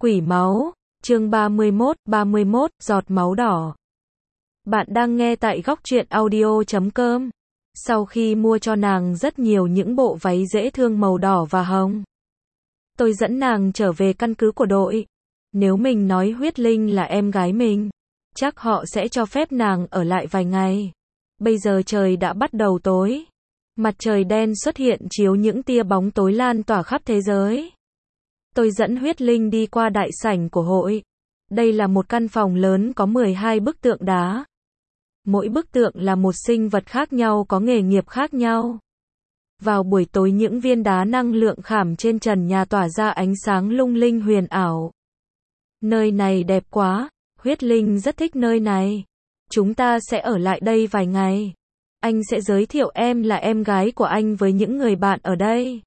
Quỷ máu, chương 31, giọt máu đỏ. Bạn đang nghe tại góc truyện audio.com. Sau khi mua cho nàng rất nhiều những bộ váy dễ thương màu đỏ và hồng, tôi dẫn nàng trở về căn cứ của đội. Nếu mình nói Huyết Linh là em gái mình, chắc họ sẽ cho phép nàng ở lại vài ngày. Bây giờ trời đã bắt đầu tối. Mặt trời đen xuất hiện chiếu những tia bóng tối lan tỏa khắp thế giới. Tôi dẫn Huyết Linh đi qua đại sảnh của hội. Đây là một căn phòng lớn có 12 bức tượng đá. Mỗi bức tượng là một sinh vật khác nhau có nghề nghiệp khác nhau. Vào buổi tối những viên đá năng lượng khảm trên trần nhà tỏa ra ánh sáng lung linh huyền ảo. Nơi này đẹp quá, Huyết Linh rất thích nơi này. Chúng ta sẽ ở lại đây vài ngày. Anh sẽ giới thiệu em là em gái của anh với những người bạn ở đây.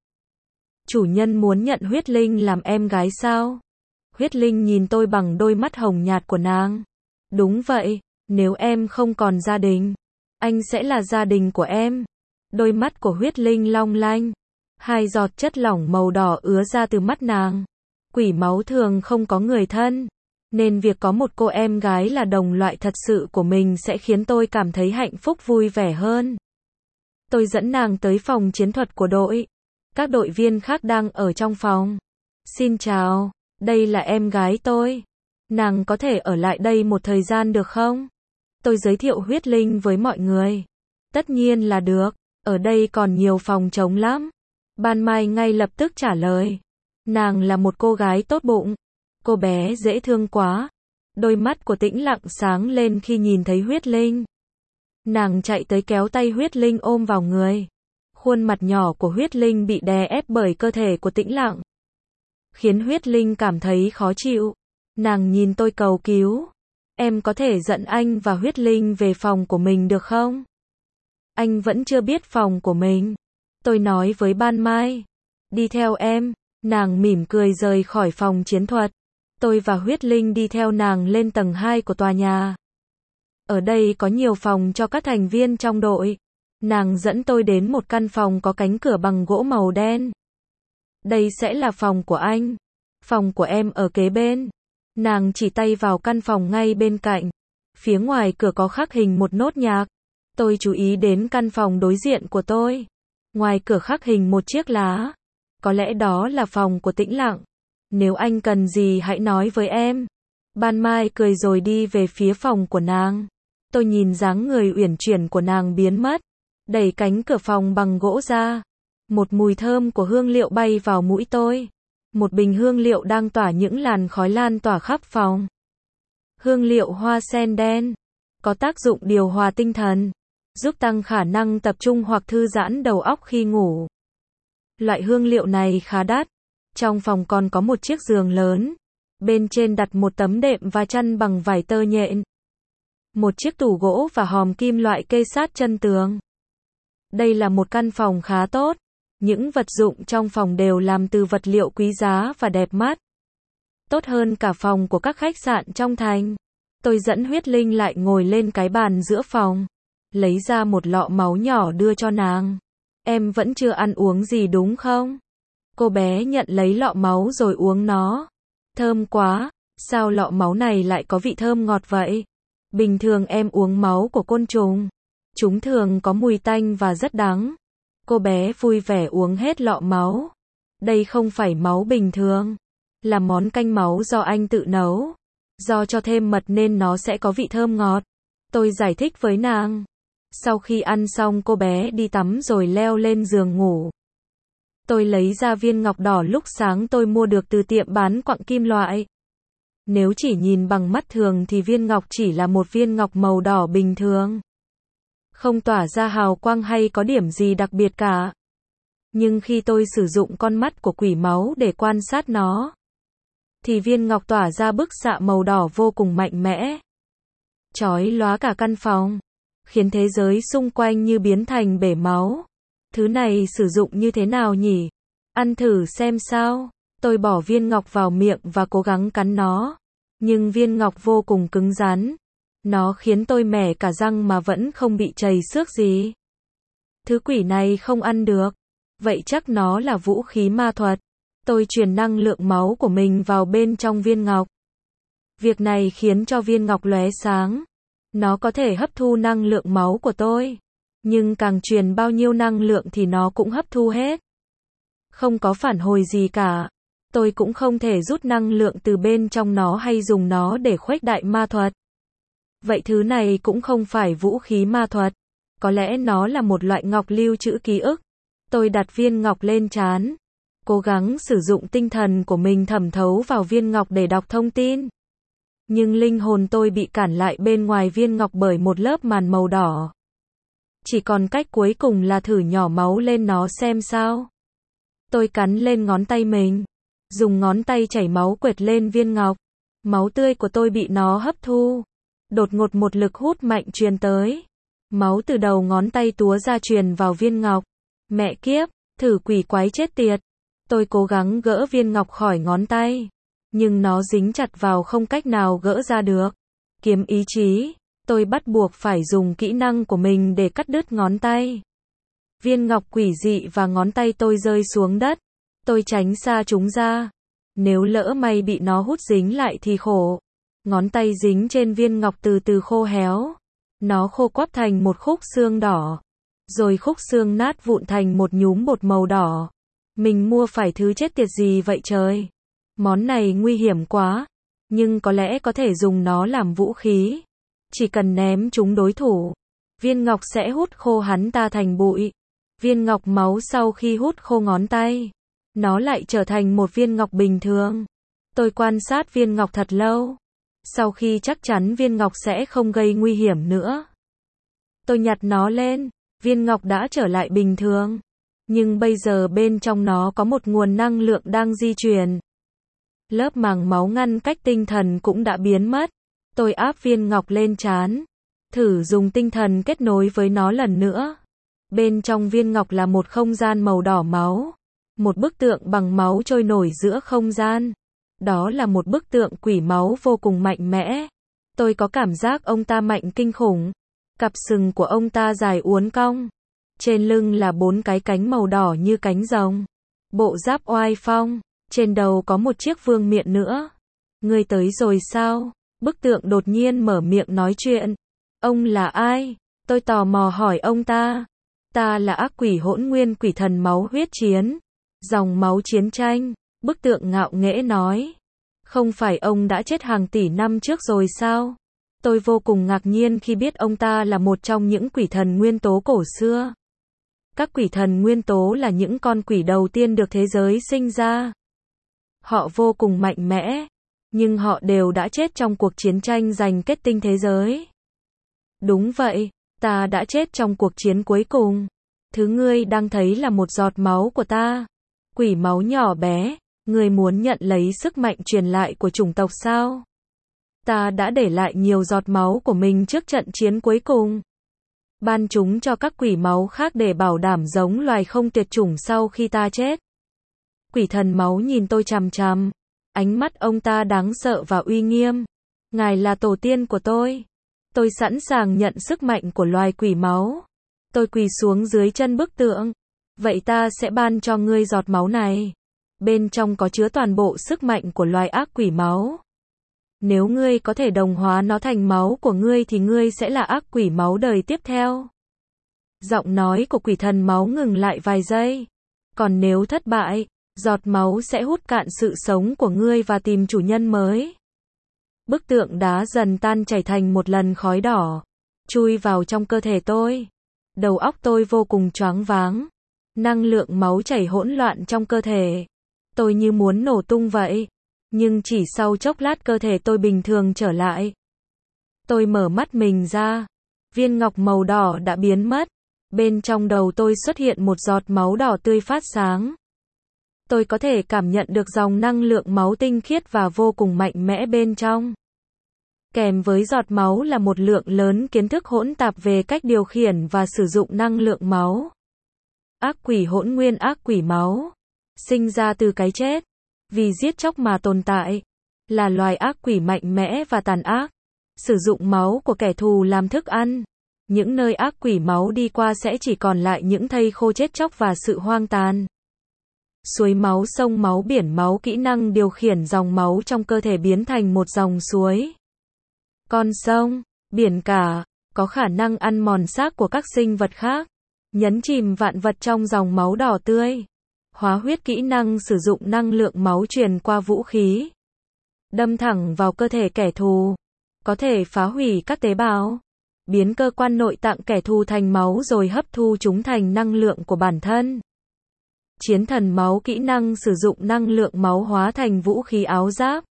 Chủ nhân muốn nhận Huyết Linh làm em gái sao? Huyết Linh nhìn tôi bằng đôi mắt hồng nhạt của nàng. Đúng vậy, nếu em không còn gia đình, anh sẽ là gia đình của em. Đôi mắt của Huyết Linh long lanh. Hai giọt chất lỏng màu đỏ ứa ra từ mắt nàng. Quỷ máu thường không có người thân, nên việc có một cô em gái là đồng loại thật sự của mình sẽ khiến tôi cảm thấy hạnh phúc vui vẻ hơn. Tôi dẫn nàng tới phòng chiến thuật của đội. Các đội viên khác đang ở trong phòng. Xin chào, đây là em gái tôi. Nàng có thể ở lại đây một thời gian được không? Tôi giới thiệu Huyết Linh với mọi người. Tất nhiên là được, ở đây còn nhiều phòng trống lắm. Ban Mai ngay lập tức trả lời. Nàng là một cô gái tốt bụng. Cô bé dễ thương quá. Đôi mắt của Tĩnh Lặng sáng lên khi nhìn thấy Huyết Linh. Nàng chạy tới kéo tay Huyết Linh ôm vào người. Khuôn mặt nhỏ của Huyết Linh bị đè ép bởi cơ thể của Tĩnh Lặng, khiến Huyết Linh cảm thấy khó chịu. Nàng nhìn tôi cầu cứu. Em có thể dẫn anh và Huyết Linh về phòng của mình được không? Anh vẫn chưa biết phòng của mình. Tôi nói với Ban Mai. Đi theo em. Nàng mỉm cười rời khỏi phòng chiến thuật. Tôi và Huyết Linh đi theo nàng lên tầng 2 của tòa nhà. Ở đây có nhiều phòng cho các thành viên trong đội. Nàng dẫn tôi đến một căn phòng có cánh cửa bằng gỗ màu đen. Đây sẽ là phòng của anh. Phòng của em ở kế bên. Nàng chỉ tay vào căn phòng ngay bên cạnh. Phía ngoài cửa có khắc hình một nốt nhạc. Tôi chú ý đến căn phòng đối diện của tôi. Ngoài cửa khắc hình một chiếc lá. Có lẽ đó là phòng của Tĩnh Lặng. Nếu anh cần gì hãy nói với em. Ban Mai cười rồi đi về phía phòng của nàng. Tôi nhìn dáng người uyển chuyển của nàng biến mất. Đẩy cánh cửa phòng bằng gỗ ra. Một mùi thơm của hương liệu bay vào mũi tôi. Một bình hương liệu đang tỏa những làn khói lan tỏa khắp phòng. Hương liệu hoa sen đen. Có tác dụng điều hòa tinh thần. Giúp tăng khả năng tập trung hoặc thư giãn đầu óc khi ngủ. Loại hương liệu này khá đắt. Trong phòng còn có một chiếc giường lớn. Bên trên đặt một tấm đệm và chăn bằng vải tơ nhện. Một chiếc tủ gỗ và hòm kim loại kê sát chân tường. Đây là một căn phòng khá tốt. Những vật dụng trong phòng đều làm từ vật liệu quý giá và đẹp mắt. Tốt hơn cả phòng của các khách sạn trong thành. Tôi dẫn Huyết Linh lại ngồi lên cái bàn giữa phòng. Lấy ra một lọ máu nhỏ đưa cho nàng. Em vẫn chưa ăn uống gì đúng không? Cô bé nhận lấy lọ máu rồi uống nó. Thơm quá, sao lọ máu này lại có vị thơm ngọt vậy? Bình thường em uống máu của côn trùng. Chúng thường có mùi tanh và rất đắng. Cô bé vui vẻ uống hết lọ máu. Đây không phải máu bình thường. Là món canh máu do anh tự nấu. Do cho thêm mật nên nó sẽ có vị thơm ngọt. Tôi giải thích với nàng. Sau khi ăn xong cô bé đi tắm rồi leo lên giường ngủ. Tôi lấy ra viên ngọc đỏ lúc sáng tôi mua được từ tiệm bán quặng kim loại. Nếu chỉ nhìn bằng mắt thường thì viên ngọc chỉ là một viên ngọc màu đỏ bình thường. Không tỏa ra hào quang hay có điểm gì đặc biệt cả. Nhưng khi tôi sử dụng con mắt của quỷ máu để quan sát nó, thì viên ngọc tỏa ra bức xạ màu đỏ vô cùng mạnh mẽ. Chói lóa cả căn phòng. Khiến thế giới xung quanh như biến thành bể máu. Thứ này sử dụng như thế nào nhỉ? Ăn thử xem sao. Tôi bỏ viên ngọc vào miệng và cố gắng cắn nó. Nhưng viên ngọc vô cùng cứng rắn. Nó khiến tôi mẻ cả răng mà vẫn không bị trầy xước gì. Thứ quỷ này không ăn được. Vậy chắc nó là vũ khí ma thuật. Tôi truyền năng lượng máu của mình vào bên trong viên ngọc. Việc này khiến cho viên ngọc lóe sáng. Nó có thể hấp thu năng lượng máu của tôi. Nhưng càng truyền bao nhiêu năng lượng thì nó cũng hấp thu hết. Không có phản hồi gì cả. Tôi cũng không thể rút năng lượng từ bên trong nó hay dùng nó để khuếch đại ma thuật. Vậy thứ này cũng không phải vũ khí ma thuật. Có lẽ nó là một loại ngọc lưu trữ ký ức. Tôi đặt viên ngọc lên trán. Cố gắng sử dụng tinh thần của mình thẩm thấu vào viên ngọc để đọc thông tin. Nhưng linh hồn tôi bị cản lại bên ngoài viên ngọc bởi một lớp màn màu đỏ. Chỉ còn cách cuối cùng là thử nhỏ máu lên nó xem sao. Tôi cắn lên ngón tay mình. Dùng ngón tay chảy máu quệt lên viên ngọc. Máu tươi của tôi bị nó hấp thu. Đột ngột một lực hút mạnh truyền tới. Máu từ đầu ngón tay túa ra truyền vào viên ngọc. Mẹ kiếp, thử quỷ quái chết tiệt. Tôi cố gắng gỡ viên ngọc khỏi ngón tay. Nhưng nó dính chặt vào không cách nào gỡ ra được. Kiếm ý chí, tôi bắt buộc phải dùng kỹ năng của mình để cắt đứt ngón tay. Viên ngọc quỷ dị và ngón tay tôi rơi xuống đất. Tôi tránh xa chúng ra. Nếu lỡ may bị nó hút dính lại thì khổ. Ngón tay dính trên viên ngọc từ từ khô héo. Nó khô quắp thành một khúc xương đỏ. Rồi khúc xương nát vụn thành một nhúm bột màu đỏ. Mình mua phải thứ chết tiệt gì vậy trời? Món này nguy hiểm quá. Nhưng có lẽ có thể dùng nó làm vũ khí. Chỉ cần ném chúng đối thủ. Viên ngọc sẽ hút khô hắn ta thành bụi. Viên ngọc máu sau khi hút khô ngón tay. Nó lại trở thành một viên ngọc bình thường. Tôi quan sát viên ngọc thật lâu. Sau khi chắc chắn viên ngọc sẽ không gây nguy hiểm nữa. Tôi nhặt nó lên. Viên ngọc đã trở lại bình thường. Nhưng bây giờ bên trong nó có một nguồn năng lượng đang di chuyển. Lớp màng máu ngăn cách tinh thần cũng đã biến mất. Tôi áp viên ngọc lên trán. Thử dùng tinh thần kết nối với nó lần nữa. Bên trong viên ngọc là một không gian màu đỏ máu. Một bức tượng bằng máu trôi nổi giữa không gian. Đó là một bức tượng quỷ máu vô cùng mạnh mẽ. Tôi có cảm giác ông ta mạnh kinh khủng. Cặp sừng của ông ta dài uốn cong. Trên lưng là 4 cái cánh màu đỏ như cánh rồng. Bộ giáp oai phong. Trên đầu có một chiếc vương miện nữa. Ngươi tới rồi sao? Bức tượng đột nhiên mở miệng nói chuyện. Ông là ai? Tôi tò mò hỏi ông ta. Ta là ác quỷ hỗn nguyên quỷ thần máu huyết chiến. Dòng máu chiến tranh. Bức tượng ngạo nghễ nói. Không phải ông đã chết hàng tỷ năm trước rồi sao? Tôi vô cùng ngạc nhiên khi biết ông ta là một trong những quỷ thần nguyên tố cổ xưa. Các quỷ thần nguyên tố là những con quỷ đầu tiên được thế giới sinh ra. Họ vô cùng mạnh mẽ, nhưng họ đều đã chết trong cuộc chiến tranh giành kết tinh thế giới. Đúng vậy, ta đã chết trong cuộc chiến cuối cùng. Thứ ngươi đang thấy là một giọt máu của ta. Quỷ máu nhỏ bé, ngươi muốn nhận lấy sức mạnh truyền lại của chủng tộc sao? Ta đã để lại nhiều giọt máu của mình trước trận chiến cuối cùng. Ban chúng cho các quỷ máu khác để bảo đảm giống loài không tuyệt chủng sau khi ta chết. Quỷ thần máu nhìn tôi chằm chằm. Ánh mắt ông ta đáng sợ và uy nghiêm. Ngài là tổ tiên của tôi. Tôi sẵn sàng nhận sức mạnh của loài quỷ máu. Tôi quỳ xuống dưới chân bức tượng. Vậy ta sẽ ban cho ngươi giọt máu này. Bên trong có chứa toàn bộ sức mạnh của loài ác quỷ máu. Nếu ngươi có thể đồng hóa nó thành máu của ngươi thì ngươi sẽ là ác quỷ máu đời tiếp theo. Giọng nói của quỷ thần máu ngừng lại vài giây. Còn nếu thất bại, giọt máu sẽ hút cạn sự sống của ngươi và tìm chủ nhân mới. Bức tượng đá dần tan chảy thành một lần khói đỏ, chui vào trong cơ thể tôi. Đầu óc tôi vô cùng choáng váng. Năng lượng máu chảy hỗn loạn trong cơ thể. Tôi như muốn nổ tung vậy. Nhưng chỉ sau chốc lát cơ thể tôi bình thường trở lại. Tôi mở mắt mình ra. Viên ngọc màu đỏ đã biến mất. Bên trong đầu tôi xuất hiện một giọt máu đỏ tươi phát sáng. Tôi có thể cảm nhận được dòng năng lượng máu tinh khiết và vô cùng mạnh mẽ bên trong. Kèm với giọt máu là một lượng lớn kiến thức hỗn tạp về cách điều khiển và sử dụng năng lượng máu. Ác quỷ hỗn nguyên ác quỷ máu. Sinh ra từ cái chết. Vì giết chóc mà tồn tại. Là loài ác quỷ mạnh mẽ và tàn ác. Sử dụng máu của kẻ thù làm thức ăn. Những nơi ác quỷ máu đi qua sẽ chỉ còn lại những thây khô chết chóc và sự hoang tàn. suối máu, sông máu, biển máu, kỹ năng điều khiển dòng máu trong cơ thể biến thành một dòng suối. Con sông, biển cả, có khả năng ăn mòn xác của các sinh vật khác, nhấn chìm vạn vật trong dòng máu đỏ tươi. Hóa huyết, kỹ năng sử dụng năng lượng máu truyền qua vũ khí, đâm thẳng vào cơ thể kẻ thù, có thể phá hủy các tế bào, biến cơ quan nội tạng kẻ thù thành máu rồi hấp thu chúng thành năng lượng của bản thân. Chiến thần máu, kỹ năng sử dụng năng lượng máu hóa thành vũ khí áo giáp,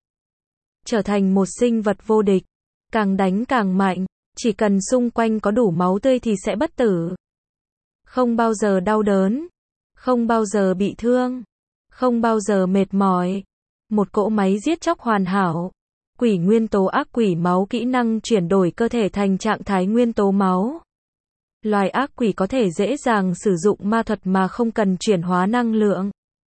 trở thành một sinh vật vô địch, càng đánh càng mạnh, chỉ cần xung quanh có đủ máu tươi thì sẽ bất tử. Không bao giờ đau đớn, không bao giờ bị thương, không bao giờ mệt mỏi. Một cỗ máy giết chóc hoàn hảo. Quỷ nguyên tố, ác quỷ máu, kỹ năng chuyển đổi cơ thể thành trạng thái nguyên tố máu. Loài ác quỷ có thể dễ dàng sử dụng ma thuật mà không cần chuyển hóa năng lượng.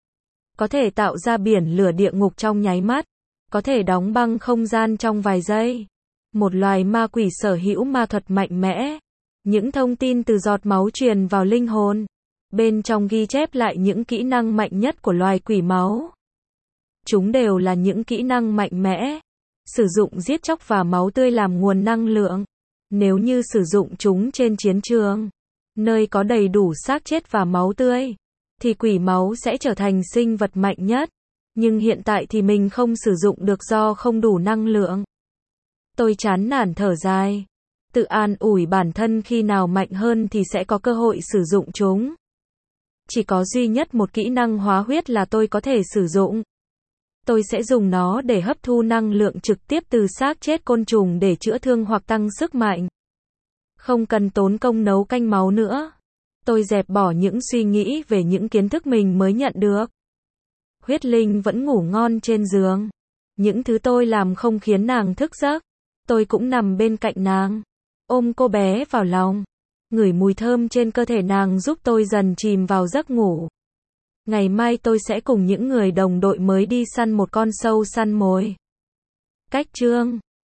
Có thể tạo ra biển lửa địa ngục trong nháy mắt. Có thể đóng băng không gian trong vài giây. Một loài ma quỷ sở hữu ma thuật mạnh mẽ. Những thông tin từ giọt máu truyền vào linh hồn. Bên trong ghi chép lại những kỹ năng mạnh nhất của loài quỷ máu. Chúng đều là những kỹ năng mạnh mẽ. Sử dụng giết chóc và máu tươi làm nguồn năng lượng. Nếu như sử dụng chúng trên chiến trường, nơi có đầy đủ xác chết và máu tươi, thì quỷ máu sẽ trở thành sinh vật mạnh nhất. Nhưng hiện tại thì mình không sử dụng được do không đủ năng lượng. Tôi chán nản thở dài. Tự an ủi bản thân khi nào mạnh hơn thì sẽ có cơ hội sử dụng chúng. Chỉ có duy nhất một kỹ năng hóa huyết là tôi có thể sử dụng. Tôi sẽ dùng nó để hấp thu năng lượng trực tiếp từ xác chết côn trùng để chữa thương hoặc tăng sức mạnh. Không cần tốn công nấu canh máu nữa. Tôi dẹp bỏ những suy nghĩ về những kiến thức mình mới nhận được. Huyết Linh vẫn ngủ ngon trên giường. Những thứ tôi làm không khiến nàng thức giấc. Tôi cũng nằm bên cạnh nàng, ôm cô bé vào lòng. Ngửi mùi thơm trên cơ thể nàng giúp tôi dần chìm vào giấc ngủ. Ngày mai tôi sẽ cùng những người đồng đội mới đi săn một con sâu săn mồi. Cách chương